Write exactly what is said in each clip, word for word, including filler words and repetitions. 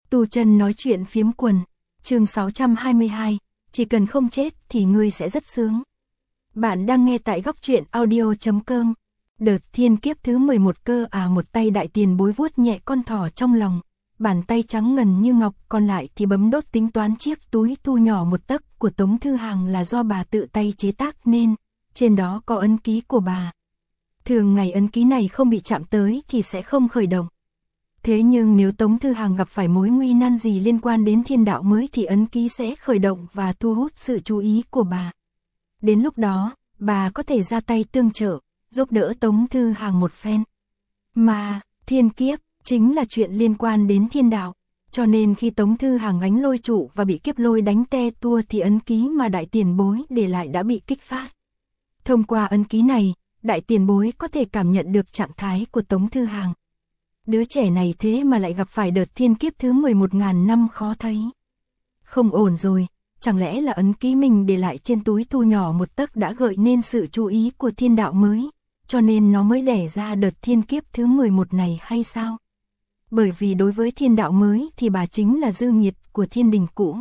Tu chân nói chuyện phiếm quần, chương sáu trăm hai mươi hai, chỉ cần không chết thì ngươi sẽ rất sướng. Bạn đang nghe tại góc truyện audio chấm com. Đợt thiên kiếp thứ mười một cơ à, một tay đại tiền bối vuốt nhẹ con thỏ trong lòng, bàn tay trắng ngần như ngọc, còn lại thì bấm đốt tính toán chiếc túi thu nhỏ một tấc của Tống Thư Hàng là do bà tự tay chế tác nên, trên đó có ấn ký của bà. Thường ngày ấn ký này không bị chạm tới thì sẽ không khởi động. Thế nhưng nếu Tống Thư Hàng gặp phải mối nguy nan gì liên quan đến thiên đạo mới thì ấn ký sẽ khởi động và thu hút sự chú ý của bà. Đến lúc đó, bà có thể ra tay tương trợ, giúp đỡ Tống Thư Hàng một phen. Mà, thiên kiếp, chính là chuyện liên quan đến thiên đạo, cho nên khi Tống Thư Hàng gánh lôi trụ và bị kiếp lôi đánh te tua thì ấn ký mà đại tiền bối để lại đã bị kích phát. Thông qua ấn ký này, đại tiền bối có thể cảm nhận được trạng thái của Tống Thư Hàng. Đứa trẻ này thế mà lại gặp phải đợt thiên kiếp thứ mười một ngàn năm khó thấy. Không ổn rồi, chẳng lẽ là ấn ký mình để lại trên túi thu nhỏ một tấc đã gợi nên sự chú ý của thiên đạo mới, cho nên nó mới đẻ ra đợt thiên kiếp thứ mười một này hay sao? Bởi vì đối với thiên đạo mới thì bà chính là dư nhiệt của thiên đình cũ.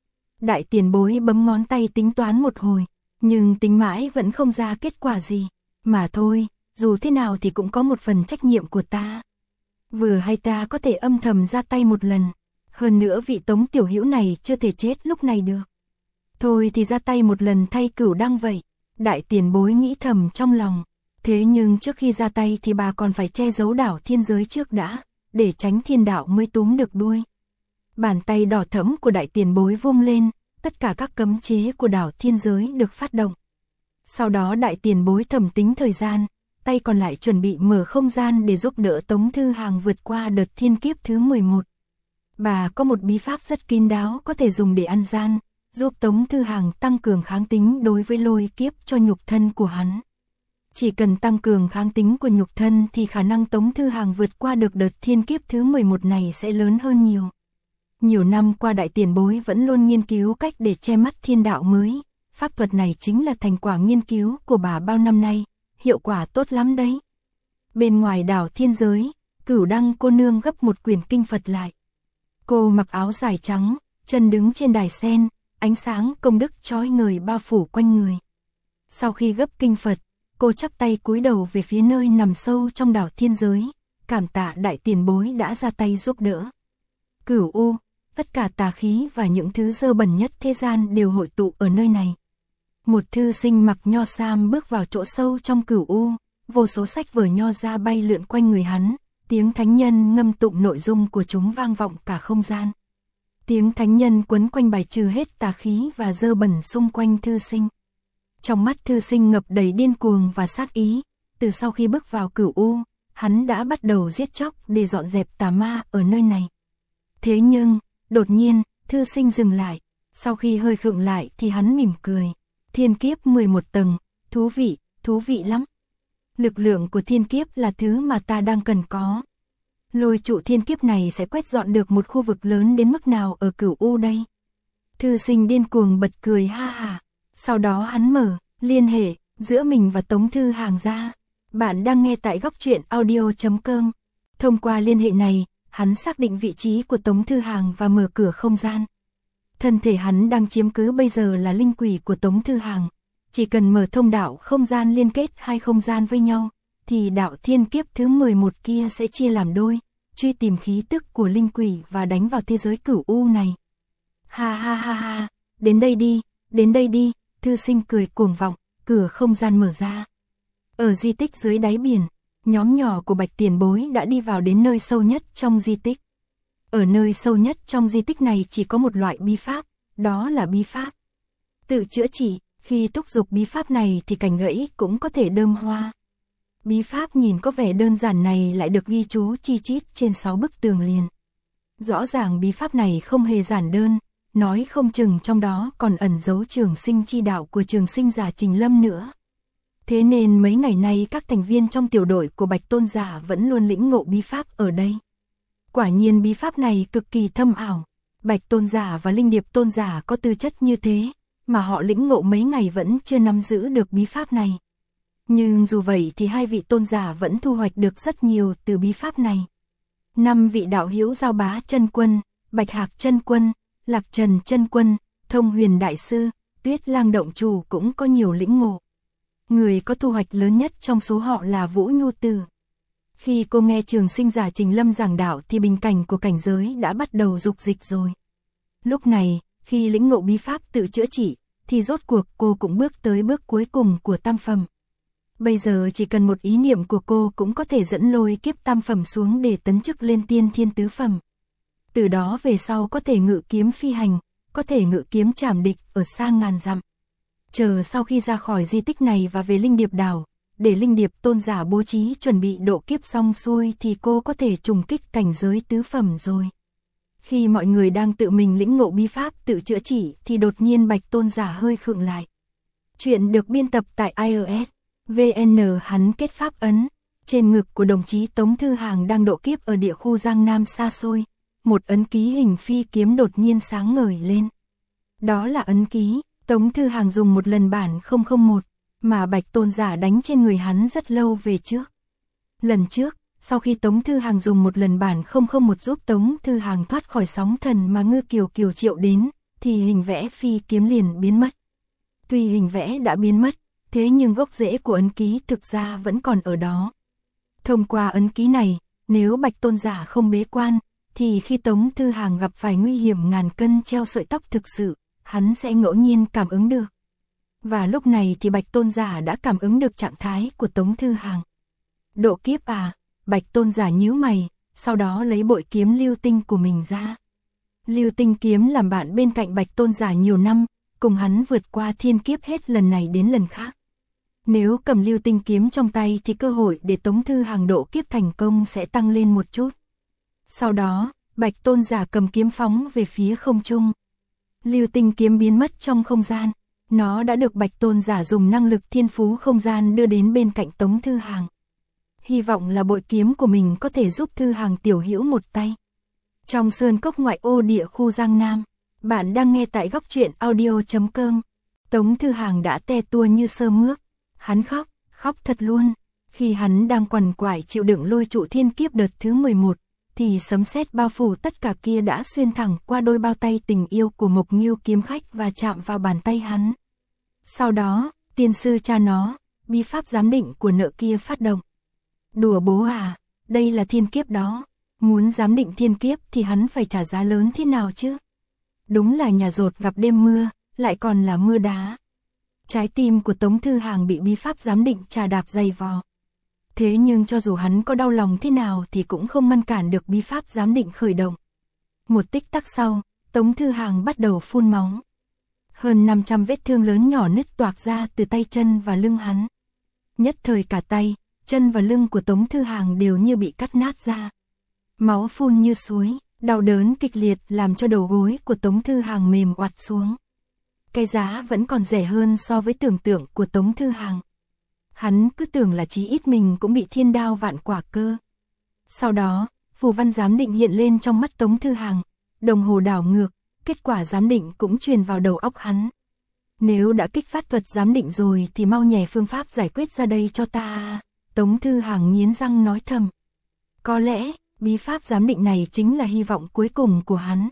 Đại tiền bối bấm ngón tay tính toán một hồi, nhưng tính mãi vẫn không ra kết quả gì. Mà thôi, dù thế nào thì cũng có một phần trách nhiệm của ta. Vừa hay ta có thể âm thầm ra tay một lần, hơn nữa vị Tống tiểu hữu này chưa thể chết lúc này được. Thôi thì ra tay một lần thay Cửu Đăng vậy. Đại tiền bối nghĩ thầm trong lòng. Thế nhưng trước khi ra tay thì bà còn phải che giấu đảo thiên giới trước đã, để tránh thiên đạo mới túm được đuôi. Bàn tay đỏ thẫm của đại tiền bối vung lên, tất cả các cấm chế của đảo thiên giới được phát động. Sau đó đại tiền bối thẩm tính thời gian, tay còn lại chuẩn bị mở không gian để giúp đỡ Tống Thư Hàng vượt qua đợt thiên kiếp thứ mười một. Bà có một bí pháp rất kín đáo có thể dùng để ăn gian, giúp Tống Thư Hàng tăng cường kháng tính đối với lôi kiếp cho nhục thân của hắn. Chỉ cần tăng cường kháng tính của nhục thân thì khả năng Tống Thư Hàng vượt qua được đợt thiên kiếp thứ mười một này sẽ lớn hơn nhiều. Nhiều năm qua đại tiền bối vẫn luôn nghiên cứu cách để che mắt thiên đạo mới. Pháp thuật này chính là thành quả nghiên cứu của bà bao năm nay, hiệu quả tốt lắm đấy. Bên ngoài đảo thiên giới, Cửu Đăng cô nương gấp một quyển kinh Phật lại. Cô mặc áo dài trắng, chân đứng trên đài sen, ánh sáng công đức chói ngời bao phủ quanh người. Sau khi gấp kinh Phật, cô chắp tay cúi đầu về phía nơi nằm sâu trong đảo thiên giới, cảm tạ đại tiền bối đã ra tay giúp đỡ. Cửu U, tất cả tà khí và những thứ dơ bẩn nhất thế gian đều hội tụ ở nơi này. Một thư sinh mặc nho sam bước vào chỗ sâu trong Cửu U, vô số sách vở nho ra bay lượn quanh người hắn, tiếng thánh nhân ngâm tụng nội dung của chúng vang vọng cả không gian. Tiếng thánh nhân quấn quanh bài trừ hết tà khí và dơ bẩn xung quanh thư sinh. Trong mắt thư sinh ngập đầy điên cuồng và sát ý, từ sau khi bước vào Cửu U, hắn đã bắt đầu giết chóc để dọn dẹp tà ma ở nơi này. Thế nhưng, đột nhiên, thư sinh dừng lại, sau khi hơi khựng lại thì hắn mỉm cười. Thiên kiếp mười một tầng, thú vị, thú vị lắm. Lực lượng của thiên kiếp là thứ mà ta đang cần có. Lôi trụ thiên kiếp này sẽ quét dọn được một khu vực lớn đến mức nào ở Cửu U đây? Thư sinh điên cuồng bật cười ha ha. Sau đó hắn mở, liên hệ, giữa mình và Tống Thư Hàng ra. Bạn đang nghe tại góc truyện audio chấm com. Thông qua liên hệ này, hắn xác định vị trí của Tống Thư Hàng và mở cửa không gian. Thân thể hắn đang chiếm cứ bây giờ là linh quỷ của Tống Thư Hàng. Chỉ cần mở thông đạo không gian liên kết hai không gian với nhau, thì đạo thiên kiếp thứ mười một kia sẽ chia làm đôi, truy tìm khí tức của linh quỷ và đánh vào thế giới Cửu U này. Ha ha ha ha, đến đây đi, đến đây đi, thư sinh cười cuồng vọng, cửa không gian mở ra. Ở di tích dưới đáy biển, nhóm nhỏ của Bạch tiền bối đã đi vào đến nơi sâu nhất trong di tích. Ở nơi sâu nhất trong di tích này chỉ có một loại bí pháp, đó là bí pháp tự chữa trị. Khi thúc giục bí pháp này thì cành gãy cũng có thể đơm hoa. Bí pháp nhìn có vẻ đơn giản này lại được ghi chú chi chít trên sáu bức tường liền. Rõ ràng bí pháp này không hề giản đơn, nói không chừng trong đó còn ẩn giấu trường sinh chi đạo của trường sinh giả Trình Lâm nữa. Thế nên mấy ngày nay các thành viên trong tiểu đội của Bạch Tôn Giả vẫn luôn lĩnh ngộ bí pháp ở đây. Quả nhiên bí pháp này cực kỳ thâm ảo. Bạch Tôn Giả và Linh Điệp Tôn Giả có tư chất như thế, mà họ lĩnh ngộ mấy ngày vẫn chưa nắm giữ được bí pháp này. Nhưng dù vậy thì hai vị tôn giả vẫn thu hoạch được rất nhiều từ bí pháp này. Năm vị đạo hữu Giao Bá Chân Quân, Bạch Hạc chân quân, Lạc Trần chân quân, Thông Huyền đại sư, Tuyết Lang động chủ cũng có nhiều lĩnh ngộ. Người có thu hoạch lớn nhất trong số họ là Vũ Nhu Tử. Khi cô nghe Trường Sinh giả Trình Lâm giảng đạo thì bình cảnh của cảnh giới đã bắt đầu dục dịch rồi. Lúc này, khi lĩnh ngộ bí pháp tự chữa trị, thì rốt cuộc cô cũng bước tới bước cuối cùng của tam phẩm. Bây giờ chỉ cần một ý niệm của cô cũng có thể dẫn lôi kiếp tam phẩm xuống để tấn chức lên tiên thiên tứ phẩm. Từ đó về sau có thể ngự kiếm phi hành, có thể ngự kiếm trảm địch ở xa ngàn dặm. Chờ sau khi ra khỏi di tích này và về Linh Điệp đảo, để Linh Điệp tôn giả bố trí chuẩn bị độ kiếp xong xuôi thì cô có thể trùng kích cảnh giới tứ phẩm rồi. Khi mọi người đang tự mình lĩnh ngộ bí pháp tự chữa trị thì đột nhiên Bạch tôn giả hơi khựng lại. Chuyện được biên tập tại i o ét vê en. Hắn kết pháp ấn. Trên ngực của đồng chí Tống Thư Hàng đang độ kiếp ở địa khu Giang Nam xa xôi. Một ấn ký hình phi kiếm đột nhiên sáng ngời lên. Đó là ấn ký Tống Thư Hàng dùng một lần bản không không một, mà Bạch tôn giả đánh trên người hắn rất lâu về trước. Lần trước, sau khi Tống Thư Hàng dùng một lần bản không không một giúp Tống Thư Hàng thoát khỏi sóng thần mà Ngư Kiều Kiều triệu đến, thì hình vẽ phi kiếm liền biến mất. Tuy hình vẽ đã biến mất, thế nhưng gốc rễ của ấn ký thực ra vẫn còn ở đó. Thông qua ấn ký này, nếu Bạch tôn giả không bế quan, thì khi Tống Thư Hàng gặp phải nguy hiểm ngàn cân treo sợi tóc thực sự, hắn sẽ ngẫu nhiên cảm ứng được. Và lúc này thì Bạch tôn giả đã cảm ứng được trạng thái của Tống Thư Hàng. Độ kiếp à? Bạch tôn giả nhíu mày, sau đó lấy bội kiếm lưu tinh của mình ra. Lưu tinh kiếm làm bạn bên cạnh Bạch tôn giả nhiều năm, cùng hắn vượt qua thiên kiếp hết lần này đến lần khác. Nếu cầm lưu tinh kiếm trong tay thì cơ hội để Tống Thư Hàng độ kiếp thành công sẽ tăng lên một chút. Sau đó, Bạch tôn giả cầm kiếm phóng về phía không trung. Lưu tinh kiếm biến mất trong không gian. Nó đã được Bạch tôn giả dùng năng lực thiên phú không gian đưa đến bên cạnh Tống Thư Hàng. Hy vọng là bội kiếm của mình có thể giúp Thư Hàng tiểu hữu một tay. Trong sơn cốc ngoại ô địa khu Giang Nam, bạn đang nghe tại góc truyện audio chấm com. Tống Thư Hàng đã te tua như sơ mướp. Hắn khóc, khóc thật luôn. Khi hắn đang quằn quại chịu đựng lôi trụ thiên kiếp đợt thứ mười một, thì sấm sét bao phủ tất cả kia đã xuyên thẳng qua đôi bao tay tình yêu của Mộc Ngưu kiếm khách và chạm vào bàn tay hắn. Sau đó, tiên sư cha nó, bí pháp giám định của nợ kia phát động. Đùa bố à, đây là thiên kiếp đó. Muốn giám định thiên kiếp thì hắn phải trả giá lớn thế nào chứ? Đúng là nhà dột gặp đêm mưa, lại còn là mưa đá. Trái tim của Tống Thư Hàng bị bí pháp giám định trà đạp dày vò. Thế nhưng cho dù hắn có đau lòng thế nào thì cũng không ngăn cản được bí pháp giám định khởi động. Một tích tắc sau, Tống Thư Hàng bắt đầu phun máu. Hơn năm trăm vết thương lớn nhỏ nứt toạc ra từ tay chân và lưng hắn. Nhất thời cả tay, chân và lưng của Tống Thư Hàng đều như bị cắt nát ra. Máu phun như suối, đau đớn kịch liệt làm cho đầu gối của Tống Thư Hàng mềm oặt xuống. Cái giá vẫn còn rẻ hơn so với tưởng tượng của Tống Thư Hàng. Hắn cứ tưởng là chí ít mình cũng bị thiên đao vạn quả cơ. Sau đó, phù văn giám định hiện lên trong mắt Tống Thư Hàng, đồng hồ đảo ngược, kết quả giám định cũng truyền vào đầu óc hắn. Nếu đã kích phát thuật giám định rồi thì mau nhè phương pháp giải quyết ra đây cho ta. Tống Thư Hàng nghiến răng nói thầm. Có lẽ, bí pháp giám định này chính là hy vọng cuối cùng của hắn.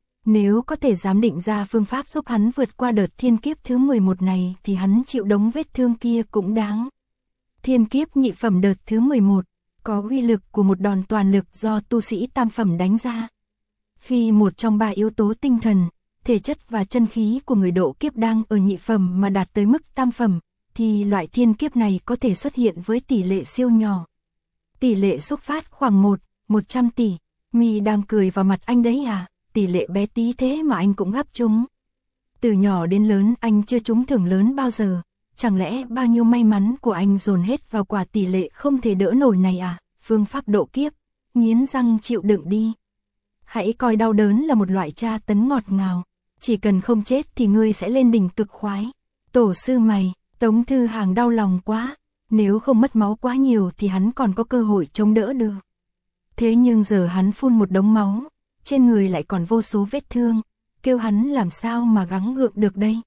Nếu có thể giám định ra phương pháp giúp hắn vượt qua đợt thiên kiếp thứ mười một này thì hắn chịu đống vết thương kia cũng đáng. Thiên kiếp nhị phẩm đợt thứ mười một, có uy lực của một đòn toàn lực do tu sĩ tam phẩm đánh ra. Khi một trong ba yếu tố tinh thần, thể chất và chân khí của người độ kiếp đang ở nhị phẩm mà đạt tới mức tam phẩm, thì loại thiên kiếp này có thể xuất hiện với tỷ lệ siêu nhỏ. Tỷ lệ xúc phát khoảng một, một trăm tỷ. Mi đang cười vào mặt anh đấy à? Tỷ lệ bé tí thế mà anh cũng gắp trúng. Từ nhỏ đến lớn anh chưa trúng thưởng lớn bao giờ. Chẳng lẽ bao nhiêu may mắn của anh dồn hết vào quả tỷ lệ không thể đỡ nổi này à? Phương pháp độ kiếp, nghiến răng chịu đựng đi. Hãy coi đau đớn là một loại tra tấn ngọt ngào. Chỉ cần không chết thì ngươi sẽ lên đỉnh cực khoái. Tổ sư mày, Tống Thư Hàng đau lòng quá. Nếu không mất máu quá nhiều thì hắn còn có cơ hội chống đỡ được. Thế nhưng giờ hắn phun một đống máu, trên người lại còn vô số vết thương, kêu hắn làm sao mà gắng gượng được đây.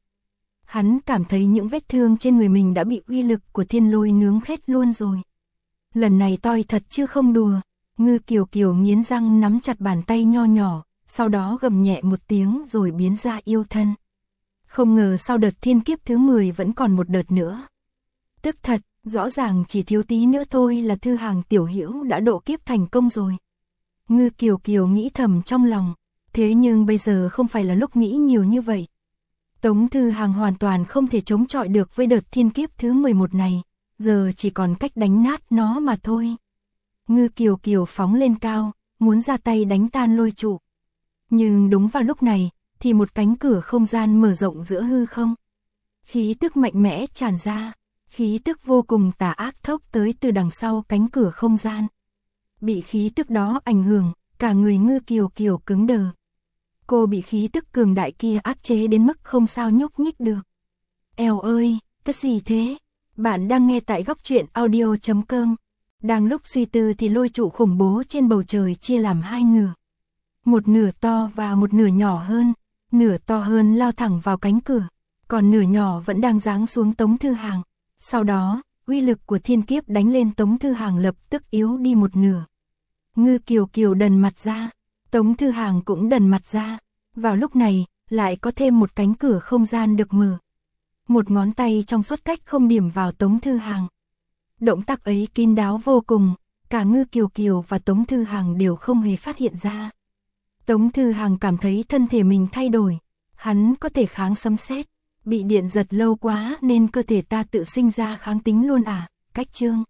Hắn cảm thấy những vết thương trên người mình đã bị uy lực của thiên lôi nướng khét luôn rồi. Lần này toi thật chứ không đùa. Ngư Kiều Kiều nghiến răng nắm chặt bàn tay nho nhỏ, sau đó gầm nhẹ một tiếng rồi biến ra yêu thân. Không ngờ sau đợt thiên kiếp thứ mười vẫn còn một đợt nữa. Tức thật, rõ ràng chỉ thiếu tí nữa thôi là Thư Hàng tiểu hữu đã độ kiếp thành công rồi. Ngư Kiều Kiều nghĩ thầm trong lòng, thế nhưng bây giờ không phải là lúc nghĩ nhiều như vậy. Tống Thư Hàng hoàn toàn không thể chống chọi được với đợt thiên kiếp thứ mười một này, giờ chỉ còn cách đánh nát nó mà thôi. Ngư Kiều Kiều phóng lên cao, muốn ra tay đánh tan lôi trụ. Nhưng đúng vào lúc này, thì một cánh cửa không gian mở rộng giữa hư không. Khí tức mạnh mẽ tràn ra, khí tức vô cùng tà ác thốc tới từ đằng sau cánh cửa không gian. Bị khí tức đó ảnh hưởng, cả người Ngư Kiều Kiều cứng đờ. Cô bị khí tức cường đại kia áp chế đến mức không sao nhúc nhích được. Eo ơi, cái gì thế? Bạn đang nghe tại góc truyện audio chấm com. Đang lúc suy tư thì lôi trụ khủng bố trên bầu trời chia làm hai nửa. Một nửa to và một nửa nhỏ hơn. Nửa to hơn lao thẳng vào cánh cửa, còn nửa nhỏ vẫn đang giáng xuống Tống Thư Hàng. Sau đó, uy lực của thiên kiếp đánh lên Tống Thư Hàng lập tức yếu đi một nửa. Ngư Kiều Kiều đần mặt ra, Tống Thư Hàng cũng đần mặt ra. Vào lúc này, lại có thêm một cánh cửa không gian được mở. Một ngón tay trong suốt cách không điểm vào Tống Thư Hàng. Động tác ấy kín đáo vô cùng, cả Ngư Kiều Kiều và Tống Thư Hàng đều không hề phát hiện ra. Tống Thư Hàng cảm thấy thân thể mình thay đổi, hắn có thể kháng sấm sét, bị điện giật lâu quá nên cơ thể ta tự sinh ra kháng tính luôn à, cách chương.